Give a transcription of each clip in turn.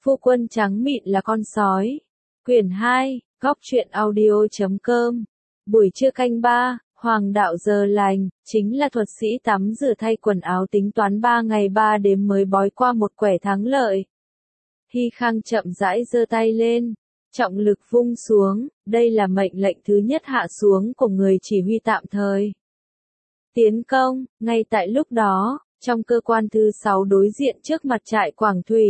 Phu quân trắng mịn là con sói. Quyển 2, góc truyện audio.com. Buổi trưa canh 3, Hoàng đạo giờ lành, chính là thuật sĩ tắm rửa thay quần áo tính toán 3 ngày 3 đêm mới bói qua một quẻ thắng lợi. Hy Khang chậm rãi giơ tay lên, trọng lực vung xuống, đây là mệnh lệnh thứ nhất hạ xuống của người chỉ huy tạm thời. Tiến công, ngay tại lúc đó, trong cơ quan thứ 6 đối diện trước mặt trại Quảng Thủy.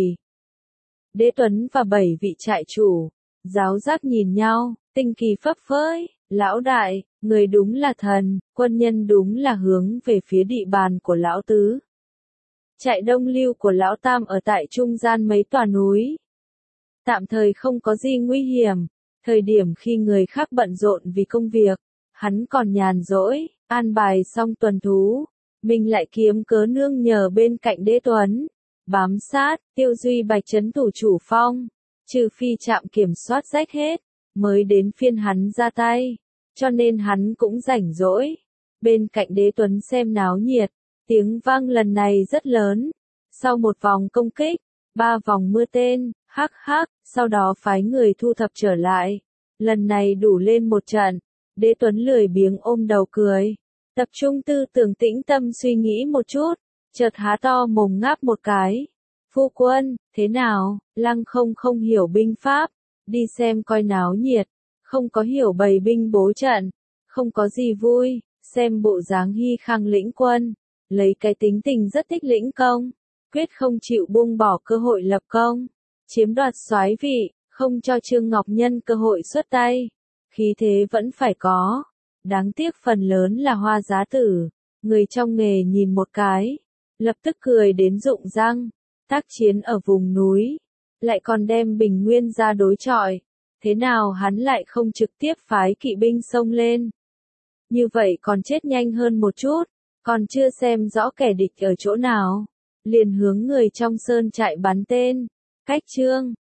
Đế Tuấn và 7 vị trại chủ, giáo giác nhìn nhau, tinh kỳ phấp phới, lão đại, người đúng là thần, quân nhân đúng là hướng về phía địa bàn của lão tứ. Trại Đông Lưu của lão tam ở tại trung gian mấy tòa núi. Tạm thời không có gì nguy hiểm, thời điểm khi người khác bận rộn vì công việc, hắn còn nhàn rỗi, an bài xong tuần thú, mình lại kiếm cớ nương nhờ bên cạnh Đế Tuấn, bám sát, tiêu duy bạch trấn thủ chủ phong, trừ phi trạm kiểm soát rách hết, mới đến phiên hắn ra tay, cho nên hắn cũng rảnh rỗi, bên cạnh Đế Tuấn xem náo nhiệt, tiếng vang lần này rất lớn, sau một vòng công kích, 3 vòng mưa tên, hắc hắc, sau đó phái người thu thập trở lại, lần này đủ lên một trận, Đế Tuấn lười biếng ôm đầu cười, tập trung tư tưởng tĩnh tâm suy nghĩ một chút, chợt há to mồm ngáp một cái. Phu quân, thế nào, Lăng không hiểu binh pháp, đi xem coi náo nhiệt, không có hiểu bày binh bố trận, không có gì vui, xem bộ dáng Hy Khang lĩnh quân, lấy cái tính tình rất thích lĩnh công, quyết không chịu buông bỏ cơ hội lập công, chiếm đoạt soái vị, không cho Trương Ngọc Nhân cơ hội xuất tay, khí thế vẫn phải có, đáng tiếc phần lớn là Hoa Giá Tử, người trong nghề nhìn một cái, lập tức cười đến rụng răng, tác chiến ở vùng núi, lại còn đem Bình Nguyên ra đối chọi, thế nào hắn lại không trực tiếp phái kỵ binh xông lên. Như vậy còn chết nhanh hơn một chút, còn chưa xem rõ kẻ địch ở chỗ nào, liền hướng người trong sơn trại bắn tên, cách Trương